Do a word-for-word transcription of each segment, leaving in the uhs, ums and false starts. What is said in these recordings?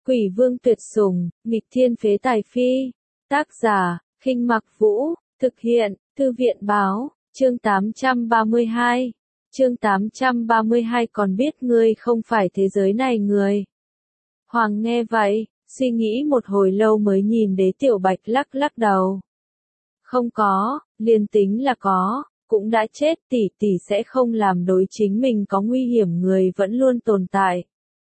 Quỷ vương tuyệt sủng, nghịch thiên phế tài phi. Tác giả, Khinh Mặc Vũ, thực hiện, Thư viện báo, chương tám trăm ba mươi hai. Chương tám trăm ba mươi hai còn biết ngươi không phải thế giới này người. Hoàng nghe vậy, suy nghĩ một hồi lâu mới nhìn Đế Tiểu Bạch lắc lắc đầu. Không có, liền tính là có, cũng đã chết, tỷ tỷ sẽ không làm đối chính mình có nguy hiểm người vẫn luôn tồn tại.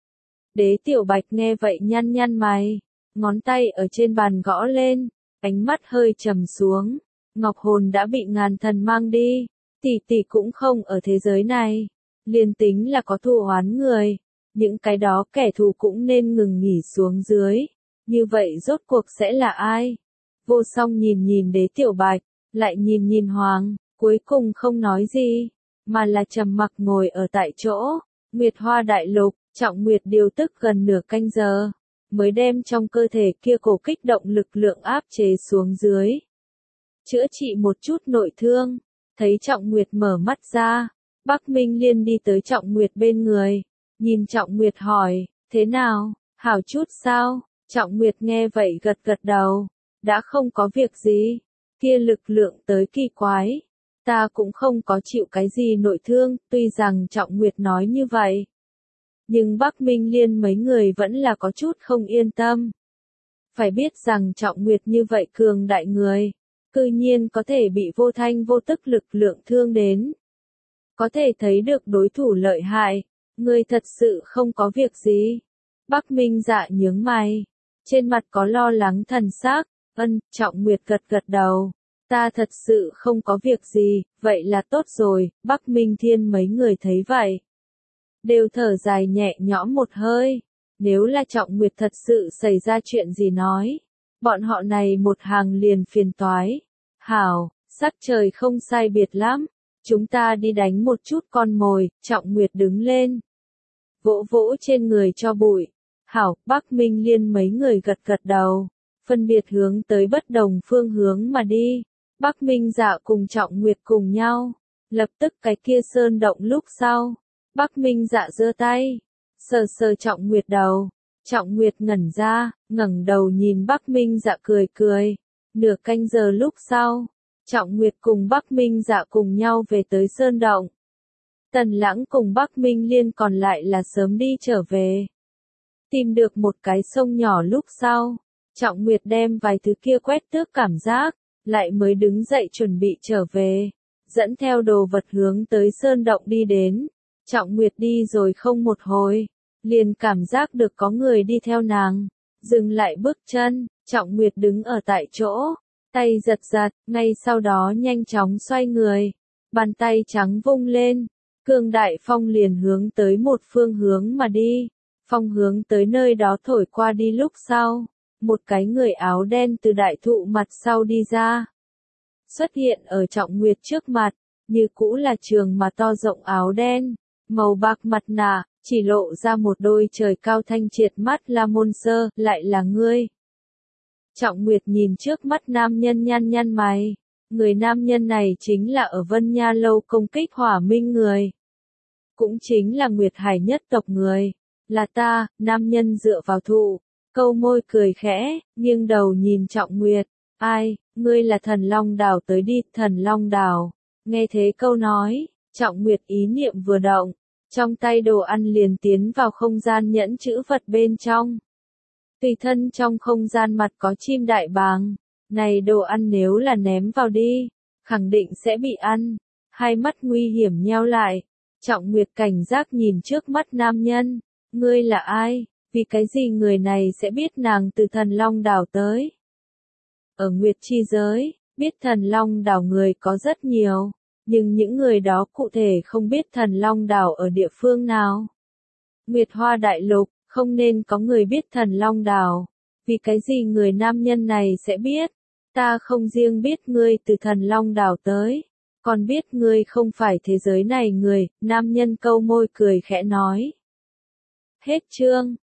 Đế Tiểu Bạch nghe vậy nhăn nhăn mày, ngón tay ở trên bàn gõ lên, ánh mắt hơi trầm xuống. Ngọc hồn đã bị ngàn thần mang đi, tỷ tỷ cũng không ở thế giới này, liền tính là có thù oán người, những cái đó kẻ thù cũng nên ngừng nghỉ xuống dưới, như vậy rốt cuộc sẽ là ai? Vô Song nhìn nhìn Đế Tiểu Bạch, lại nhìn nhìn Hoàng, cuối cùng không nói gì, mà là trầm mặc ngồi ở tại chỗ. Nguyệt Hoa Đại Lục, Trọng Nguyệt điều tức gần nửa canh giờ, mới đem trong cơ thể kia cổ kích động lực lượng áp chế xuống dưới. Chữa trị một chút nội thương, thấy Trọng Nguyệt mở mắt ra, Bắc Minh Liên đi tới Trọng Nguyệt bên người, nhìn Trọng Nguyệt hỏi, thế nào, hảo chút sao? Trọng Nguyệt nghe vậy gật gật đầu, đã không có việc gì, kia lực lượng tới kỳ quái, ta cũng không có chịu cái gì nội thương, tuy rằng Trọng Nguyệt nói như vậy. Nhưng Bắc Minh Liên mấy người vẫn là có chút không yên tâm. Phải biết rằng Trọng Nguyệt như vậy cường đại người, cư nhiên có thể bị vô thanh vô tức lực lượng thương đến. Có thể thấy được đối thủ lợi hại, người thật sự không có việc gì. Bắc Minh Dạ nhướng mày, trên mặt có lo lắng thần sắc, ân, Trọng Nguyệt gật gật đầu. Ta thật sự không có việc gì, vậy là tốt rồi, Bắc Minh Thiên mấy người thấy vậy. Đều thở dài nhẹ nhõm một hơi, nếu là Trọng Nguyệt thật sự xảy ra chuyện gì nói. Bọn họ này một hàng liền phiền toái. Hảo, sắc trời không sai biệt lắm, chúng ta đi đánh một chút con mồi, Trọng Nguyệt đứng lên. Vỗ vỗ trên người cho bụi. Hảo, Bắc Minh Liên mấy người gật gật đầu, phân biệt hướng tới bất đồng phương hướng mà đi. Bắc Minh Dạ cùng Trọng Nguyệt cùng nhau, lập tức cái kia sơn động lúc sau. Bắc Minh Dạ giơ tay, sờ sờ Trọng Nguyệt đầu. Trọng Nguyệt ngẩn ra, ngẩng đầu nhìn Bắc Minh Dạ cười cười. Nửa canh giờ lúc sau, Trọng Nguyệt cùng Bắc Minh Dạ cùng nhau về tới sơn động. Tần Lãng cùng Bắc Minh Liên còn lại là sớm đi trở về. Tìm được một cái sông nhỏ lúc sau, Trọng Nguyệt đem vài thứ kia quét tước cảm giác, lại mới đứng dậy chuẩn bị trở về, dẫn theo đồ vật hướng tới sơn động đi đến. Trọng Nguyệt đi rồi không một hồi, liền cảm giác được có người đi theo nàng, dừng lại bước chân, Trọng Nguyệt đứng ở tại chỗ, tay giật giật, ngay sau đó nhanh chóng xoay người, bàn tay trắng vung lên, cường đại phong liền hướng tới một phương hướng mà đi, phong hướng tới nơi đó thổi qua đi lúc sau, một cái người áo đen từ đại thụ mặt sau đi ra, xuất hiện ở Trọng Nguyệt trước mặt, như cũ là trường mà to rộng áo đen. Màu bạc mặt nạ, chỉ lộ ra một đôi trời cao thanh triệt mắt La Môn Sơ, lại là ngươi. Trọng Nguyệt nhìn trước mắt nam nhân nhăn nhăn mày, người nam nhân này chính là ở Vân Nha Lâu công kích Hỏa Minh người. Cũng chính là Nguyệt Hải nhất tộc người, là ta, nam nhân dựa vào thụ, câu môi cười khẽ, nghiêng đầu nhìn Trọng Nguyệt, ai, ngươi là Thần Long Đảo tới đi, Thần Long Đảo, nghe thế câu nói. Trọng Nguyệt ý niệm vừa động, trong tay đồ ăn liền tiến vào không gian nhẫn chữ vật bên trong. Tùy thân trong không gian mặt có chim đại bàng, này đồ ăn nếu là ném vào đi, khẳng định sẽ bị ăn. Hai mắt nguy hiểm nheo lại, Trọng Nguyệt cảnh giác nhìn trước mắt nam nhân, ngươi là ai, vì cái gì người này sẽ biết nàng từ Thần Long Đảo tới. Ở Nguyệt chi giới, biết Thần Long Đảo người có rất nhiều. Nhưng những người đó cụ thể không biết Thần Long Đảo ở địa phương nào. Nguyệt Hoa Đại Lục, không nên có người biết Thần Long Đảo. Vì cái gì người nam nhân này sẽ biết? Ta không riêng biết ngươi từ Thần Long Đảo tới, còn biết ngươi không phải thế giới này người, nam nhân câu môi cười khẽ nói. Hết chương.